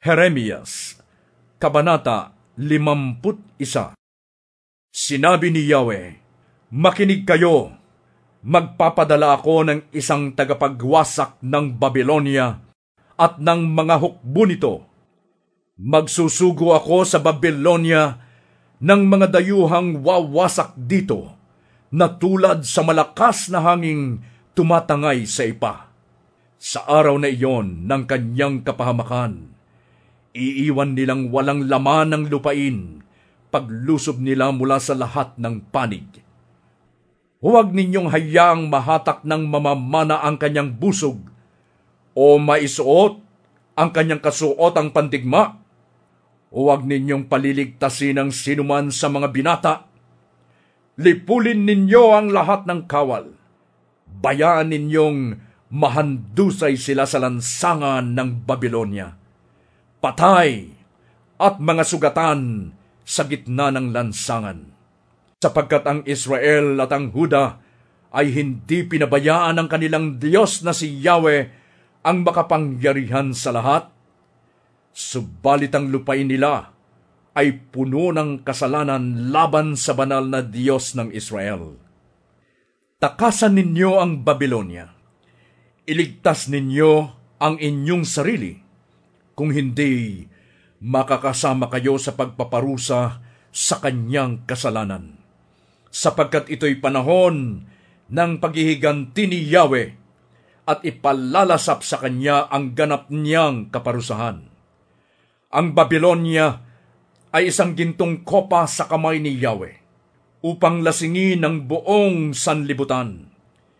Jeremias, Kabanata 51. Sinabi ni Yahweh, "Makinig kayo, magpapadala ako ng isang tagapagwasak ng Babylonia at ng mga hukbo nito. Magsusugo ako sa Babylonia ng mga dayuhang wawasak dito, na tulad sa malakas na hanging tumatangay sa ipa. Sa araw na iyon ng kanyang kapahamakan, iiwan nilang walang laman ng lupain, paglusob nila mula sa lahat ng panig. Huwag ninyong hayaang mahatak ng mamamana ang kanyang busog, o maisuot ang kanyang kasuotang pandigma. Huwag ninyong paliligtasin ang sinuman sa mga binata. Lipulin ninyo ang lahat ng kawal. Bayaan ninyong mahandusay sila sa lansangan ng Babylonia. Patay at mga sugatan sa gitna ng lansangan. Sapagkat ang Israel at ang Huda ay hindi pinabayaan ng kanilang Diyos na si Yahweh ang makapangyarihan sa lahat. Subalit ang lupain nila ay puno ng kasalanan laban sa banal na Diyos ng Israel. Takasan ninyo ang Babylonia. Iligtas ninyo ang inyong sarili. Kung hindi, makakasama kayo sa pagpaparusa sa kanyang kasalanan. Sapagkat ito'y panahon ng paghihiganti ni Yahweh at ipalalasap sa kanya ang ganap niyang kaparusahan. Ang Babylonia ay isang gintong kopa sa kamay ni Yahweh upang lasingin ang buong sanlibutan.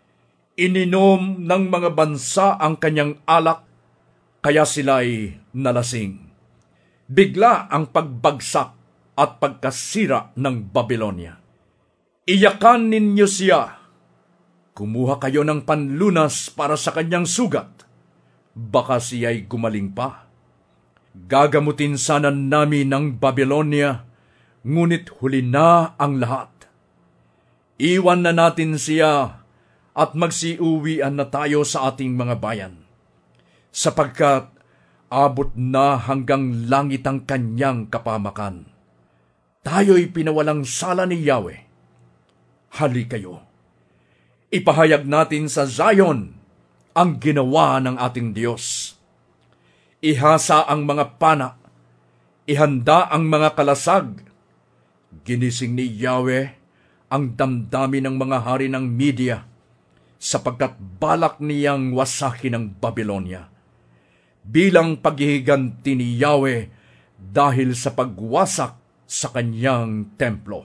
Ininom ng mga bansa ang kanyang alak, kaya sila'y nalasing. Bigla ang pagbagsak at pagkasira ng Babylonia. Iyakan ninyo siya. Kumuha kayo ng panlunas para sa kanyang sugat. Baka siya'y gumaling pa. Gagamutin sana namin ng Babylonia, ngunit huli na ang lahat. Iwan na natin siya at magsiuwian na tayo sa ating mga bayan, sapagkat abot na hanggang langit ang kanyang kapamakan. Tayo'y pinawalang sala ni Yahweh. Hali kayo. Ipahayag natin sa Zion ang ginawa ng ating Diyos. Ihasa ang mga pana, ihanda ang mga kalasag. Ginising ni Yahweh ang damdamin ng mga hari ng Media, sapagkat balak niyang wasakin ang Babylonia bilang paghihiganti ni Yahweh dahil sa pagwasak sa kanyang templo.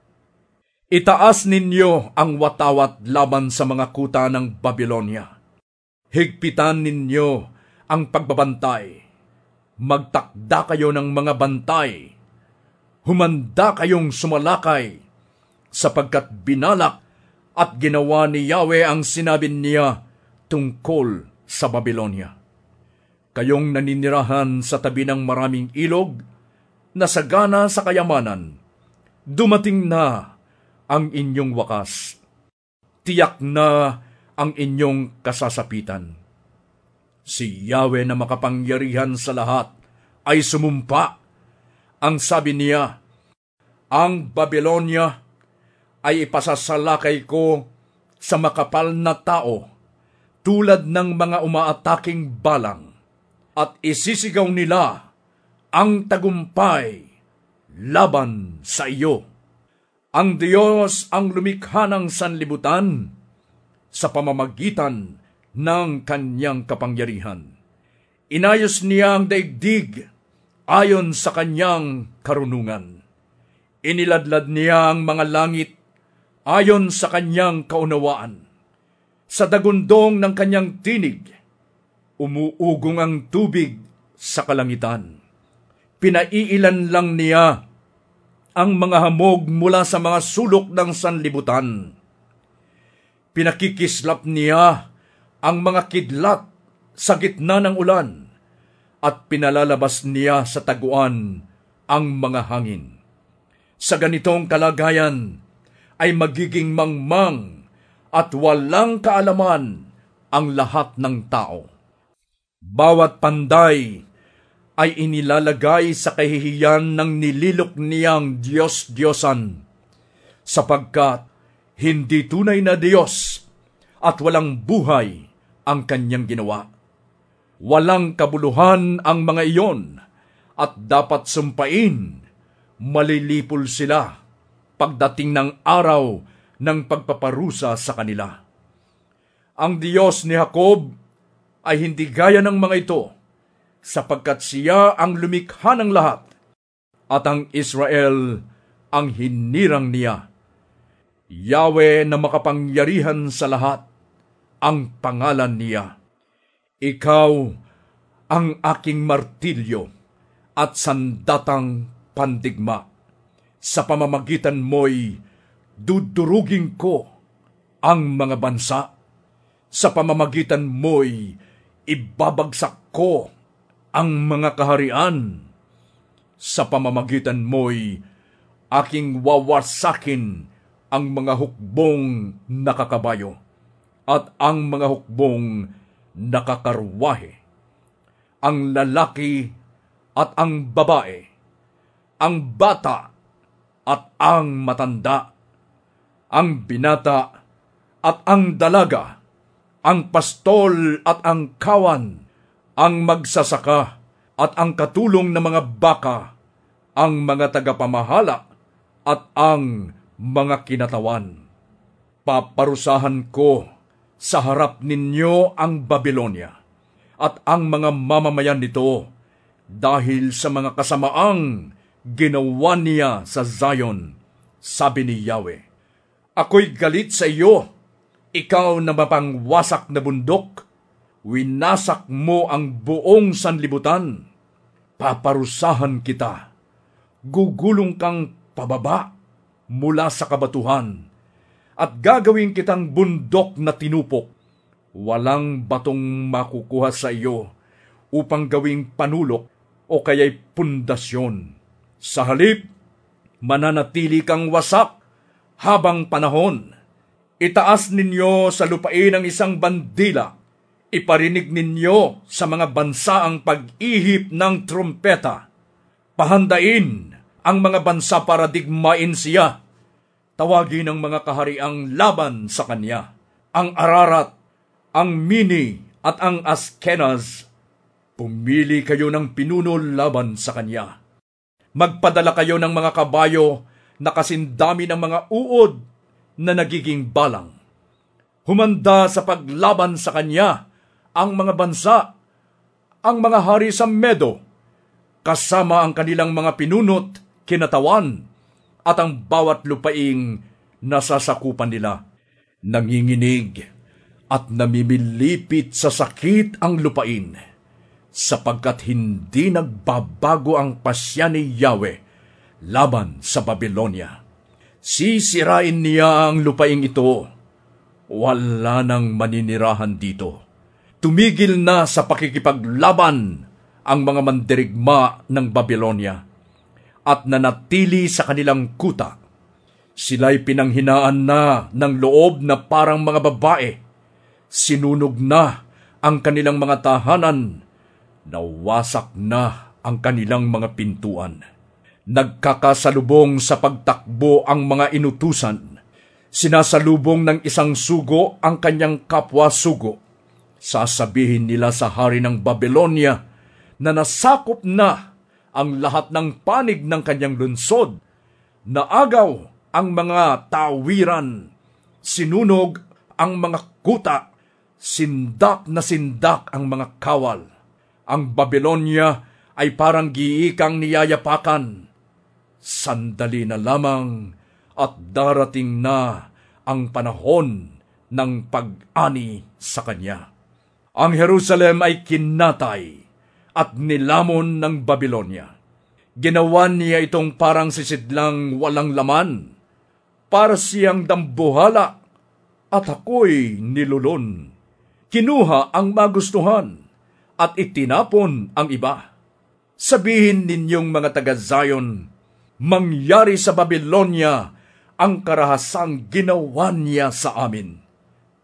Itaas ninyo ang watawat laban sa mga kuta ng Babylonia. Higpitan ninyo ang pagbabantay. Magtakda kayo ng mga bantay. Humanda kayong sumalakay, sapagkat binalak at ginawa ni Yahweh ang sinabi niya tungkol sa Babylonia. Kayong naninirahan sa tabi ng maraming ilog, nasagana sa kayamanan, dumating na ang inyong wakas. Tiyak na ang inyong kasasapitan. Si Yahweh na makapangyarihan sa lahat ay sumumpa. Ang sabi niya, ang Babylonia ay ipasasalakay ko sa makapal na tao, tulad ng mga umaataking balang, at isisigaw nila ang tagumpay laban sa iyo. Ang Diyos ang lumikha ng sanlibutan sa pamamagitan ng kanyang kapangyarihan. Inayos niya ang daigdig ayon sa kanyang karunungan. Iniladlad niya ang mga langit ayon sa kanyang kaunawaan. Sa dagundong ng kanyang tinig, umuugong ang tubig sa kalangitan. Pinaiilan lang niya ang mga hamog mula sa mga sulok ng sanlibutan. Pinakikislap niya ang mga kidlat sa gitna ng ulan, at pinalalabas niya sa taguan ang mga hangin. Sa ganitong kalagayan ay magiging mangmang at walang kaalaman ang lahat ng tao. Bawat panday ay inilalagay sa kahihiyan ng nililok niyang Diyos-Diyosan, sapagkat hindi tunay na Diyos at walang buhay ang kanyang ginawa. Walang kabuluhan ang mga iyon at dapat sumpain, malilipol sila pagdating ng araw ng pagpaparusa sa kanila. Ang Diyos ni Jacob ay hindi gaya ng mga ito, sapagkat siya ang lumikha ng lahat, at ang Israel ang hinirang niya. Yahweh na makapangyarihan sa lahat, ang pangalan niya. Ikaw ang aking martilyo at sandatang pandigma. Sa pamamagitan mo'y dudurugin ko ang mga bansa. Sa pamamagitan mo'y ibabagsak ko ang mga kaharian. Sa pamamagitan mo'y aking wawasakin ang mga hukbong nakakabayo at ang mga hukbong nakakarwahe, ang lalaki at ang babae, ang bata at ang matanda, ang binata at ang dalaga, ang pastol at ang kawan, ang magsasaka at ang katulong na mga baka, ang mga tagapamahala at ang mga kinatawan. Paparusahan ko sa harap ninyo ang Babylonia at ang mga mamamayan nito dahil sa mga kasamaang ginawa niya sa Zion, sabi ni Yahweh. Ako'y galit sa iyo, ikaw na mapangwasak na bundok. Winasak mo ang buong sanlibutan. Paparusahan kita. Gugulong kang pababa mula sa kabatuhan at gagawin kitang bundok na tinupok. Walang batong makukuha sa iyo upang gawing panulok o kaya'y pundasyon. Sa halip, mananatili kang wasak habang panahon. Itaas ninyo sa lupain ang isang bandila. Iparinig ninyo sa mga bansa ang pag-ihip ng trumpeta. Pahandain ang mga bansa para digmain siya. Tawagin ang mga kahariang laban sa kanya. Ang Ararat, ang Mini at ang Askenaz. Pumili kayo ng pinuno laban sa kanya. Magpadala kayo ng mga kabayo na kasindami ng mga uod na nagiging balang. Humanda sa paglaban sa kanya ang mga bansa, ang mga hari sa Medo, kasama ang kanilang mga pinunot, kinatawan, at ang bawat lupaing nasasakupan nila. Nanginginig at namimilipit sa sakit ang lupain, sapagkat hindi nagbabago ang pasya ni Yahweh laban sa Babylonia. Sisirain niya ang lupaing ito. Wala nang maninirahan dito. Tumigil na sa pakikipaglaban ang mga mandirigma ng Babylonia at nanatili sa kanilang kuta. Sila'y pinanghinaan na ng loob na parang mga babae. Sinunog na ang kanilang mga tahanan. Nawasak na ang kanilang mga pintuan. Nagkakasalubong sa pagtakbo ang mga inutusan. Sinasalubong ng isang sugo ang kanyang kapwa-sugo. Sasabihin nila sa hari ng Babylonia na nasakop na ang lahat ng panig ng kanyang lunsod. Naagaw ang mga tawiran. Sinunog ang mga kuta. Sindak na sindak ang mga kawal. Ang Babylonia ay parang giikang niyayapakan. Sandali na lamang at darating na ang panahon ng pag-ani sa kanya. Ang Jerusalem ay kinatay at nilamon ng Babylonia. Ginawa niya itong parang sisidlang walang laman. Para siyang dambuhala at ako'y nilulon. Kinuha ang magustuhan at itinapon ang iba. Sabihin ninyong mga taga-Zion, mangyari sa Babylonia ang karahasang ginawa niya sa amin.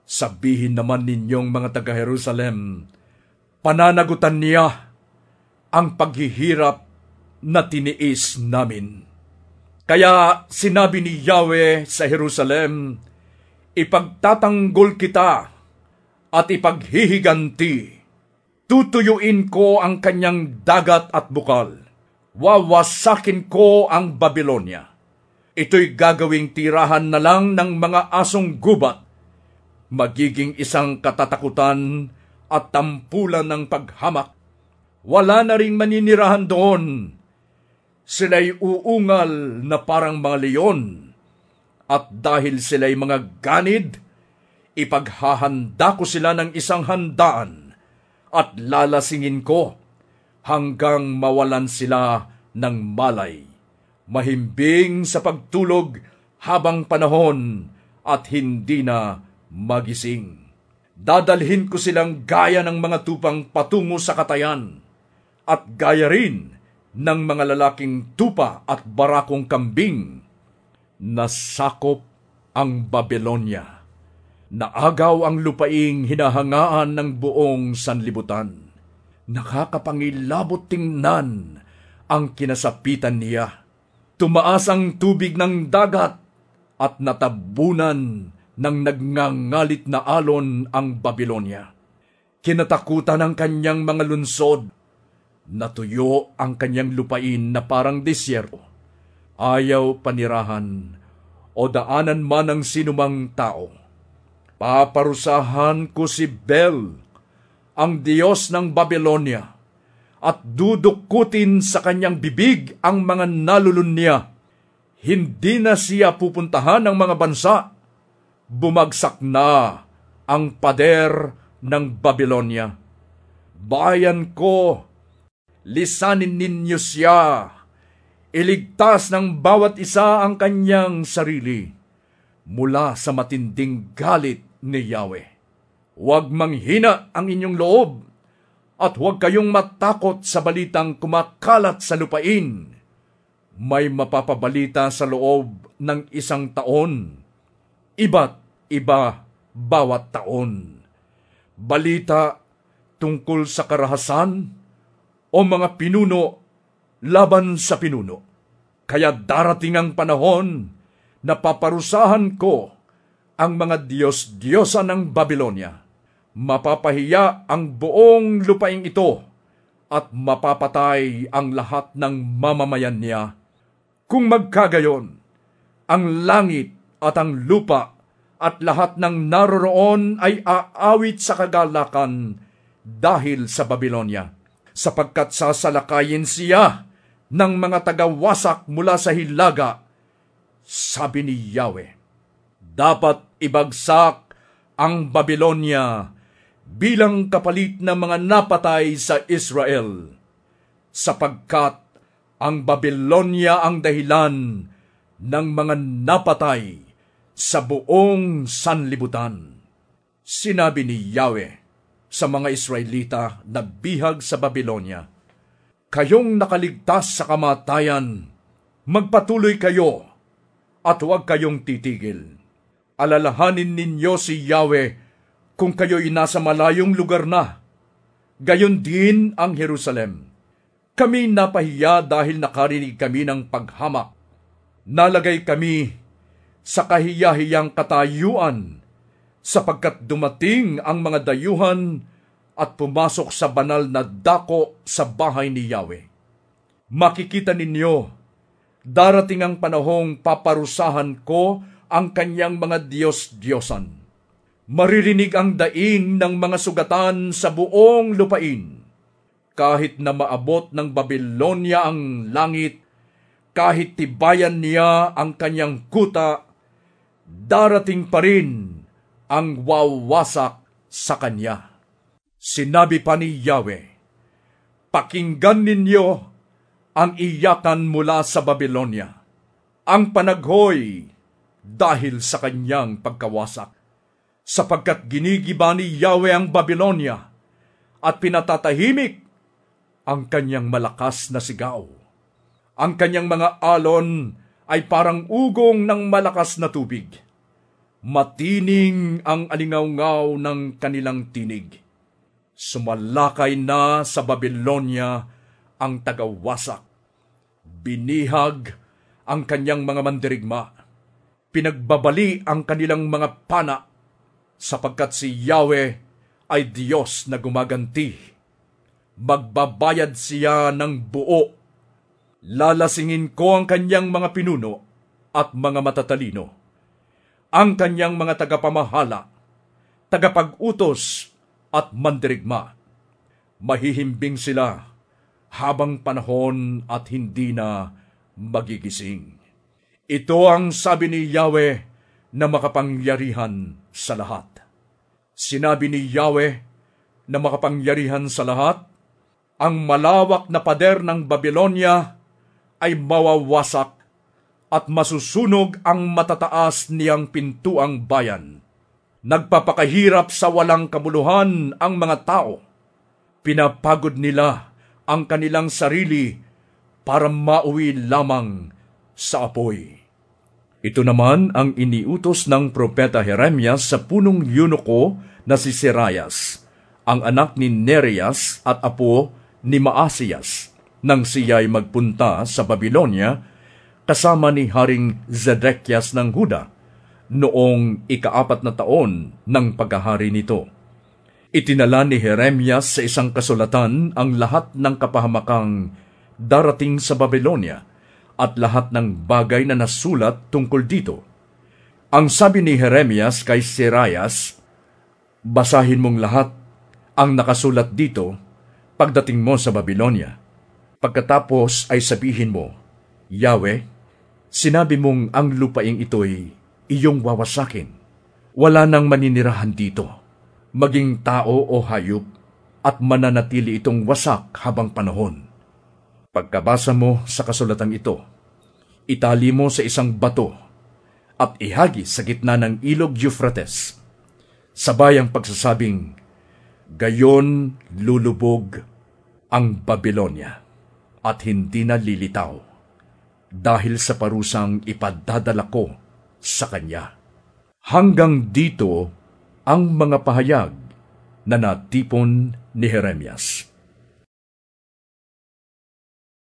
Sabihin naman ninyong mga taga-Jerusalem, pananagutan niya, ang paghihirap na tiniis namin. Kaya sinabi ni Yahweh sa Jerusalem, ipagtatanggol kita at ipaghihiganti. Tutuyuin ko ang kanyang dagat at bukal. Wawasakin ko ang Babylonia. Ito'y gagawing tirahan na lang ng mga asong gubat. Magiging isang katatakutan at tampulan ng paghamak. Wala na ring maninirahan doon. Sila'y uungal na parang mga leon. At dahil sila'y mga ganid, ipaghahanda ko sila ng isang handaan at lalasingin ko hanggang mawalan sila ng malay. Mahimbing sa pagtulog habang panahon at hindi na magising. Dadalhin ko silang gaya ng mga tupang patungo sa katayan at gaya rin ng mga lalaking tupa at barakong kambing. Nasakop ang Babylonia. Naagaw ang lupaing hinahangaan ng buong sanlibutan. Nakakapangilabot tingnan ang kinasapitan niya. Tumaas ang tubig ng dagat at natabunan ng nagngangalit na alon ang Babylonia. Kinatakutan ang kanyang mga lunsod. Natuyo ang kanyang lupain na parang disyerto. Ayaw panirahan o daanan man ng sinumang tao. Paparusahan ko si Bel, ang Diyos ng Babylonia, at dudukutin sa kanyang bibig ang mga nalulun niya. Hindi na siya pupuntahan ng mga bansa. Bumagsak na ang pader ng Babylonia. Bayan ko, lisanin ninyo siya. Iligtas ng bawat isa ang kanyang sarili mula sa matinding galit ni Yahweh. Huwag manghina ang inyong loob at huwag kayong matakot sa balitang kumakalat sa lupain. May mapapabalita sa loob ng 1 taon. Iba't iba bawat taon. Balita tungkol sa karahasan o mga pinuno laban sa pinuno. Kaya darating ang panahon na paparusahan ko ang mga Diyos-Diyosa ng Babylonia. Mapapahiya ang buong lupaing ito at mapapatay ang lahat ng mamamayan niya. Kung magkagayon, ang langit at ang lupa at lahat ng naroroon ay aawit sa kagalakan dahil sa Babylonia, sapagkat sasalakayin siya ng mga tagawasak mula sa hilaga, sabi ni Yahweh. Dapat ibagsak ang Babylonia bilang kapalit ng mga napatay sa Israel, sapagkat ang Babylonia ang dahilan ng mga napatay sa buong sanlibutan. Sinabi ni Yahweh sa mga Israelita na bihag sa Babylonia, kayong nakaligtas sa kamatayan, magpatuloy kayo at huwag kayong titigil. Alalahanin ninyo si Yahweh kung kayo'y nasa malayong lugar na. Gayon din ang Jerusalem. Kami napahiya dahil nakarinig kami ng paghamak. Nalagay kami sa kahiyahiyang katayuan sapagkat dumating ang mga dayuhan at pumasok sa banal na dako sa bahay ni Yahweh. Makikita ninyo, darating ang panahong paparusahan ko ang kanyang mga Diyos-Diyosan. Maririnig ang daing ng mga sugatan sa buong lupain. Kahit na maabot ng Babylonia ang langit, kahit tibayan niya ang kanyang kuta, darating pa rin ang wawasak sa kanya. Sinabi pa ni Yahweh, pakinggan ninyo ang iyakan mula sa Babylonia, ang panaghoy dahil sa kanyang pagkawasak, sapagkat ginigiba ni Yahweh ang Babylonia at pinatatahimik ang kanyang malakas na sigaw. Ang kanyang mga alon ay parang ugong ng malakas na tubig. Matining ang alingawngaw ng kanilang tinig. Sumalakay na sa Babylonia ang tagawasak. Binihag ang kanyang mga mandirigma. Pinagbabali ang kanilang mga pana, sapagkat si Yahweh ay Diyos na gumaganti. Magbabayad siya ng buo. Lalasingin ko ang kanyang mga pinuno at mga matatalino, ang kanyang mga tagapamahala, tagapag-utos at mandirigma. Mahihimbing sila habang panahon at hindi na magigising. Ito ang sabi ni Yahweh na makapangyarihan sa lahat. Sinabi ni Yahweh na makapangyarihan sa lahat, ang malawak na pader ng Babylonia ay mawawasak at masusunog ang matataas niyang pintuang bayan. Nagpapakahirap sa walang kabuluhan ang mga tao. Pinapagod nila ang kanilang sarili para mauwi lamang sa apoy. Ito naman ang iniutos ng propeta Jeremias sa punong eunuko na si Seraias, ang anak ni Nerias at apo ni Maasiyas, nang siya'y magpunta sa Babylonia kasama ni Haring Zedekias ng Huda noong 4 na taon ng paghahari nito. Itinala ni Jeremias sa isang kasulatan ang lahat ng kapahamakang darating sa Babylonia at lahat ng bagay na nasulat tungkol dito. Ang sabi ni Jeremias kay Seraias, basahin mong lahat ang nakasulat dito pagdating mo sa Babylonia. Pagkatapos ay sabihin mo, Yahweh, sinabi mong ang lupaing ito'y iyong wawasakin. Wala nang maninirahan dito, maging tao o hayop, at mananatili itong wasak habang panahon. Pagkabasa mo sa kasulatang ito, itali mo sa isang bato at ihagi sa gitna ng ilog Euphrates. Sabay ang pagsasabing, gayon lulubog ang Babylonia at hindi na lilitaw dahil sa parusang ipadadala ko sa kanya. Hanggang dito ang mga pahayag na natipon ni Jeremias.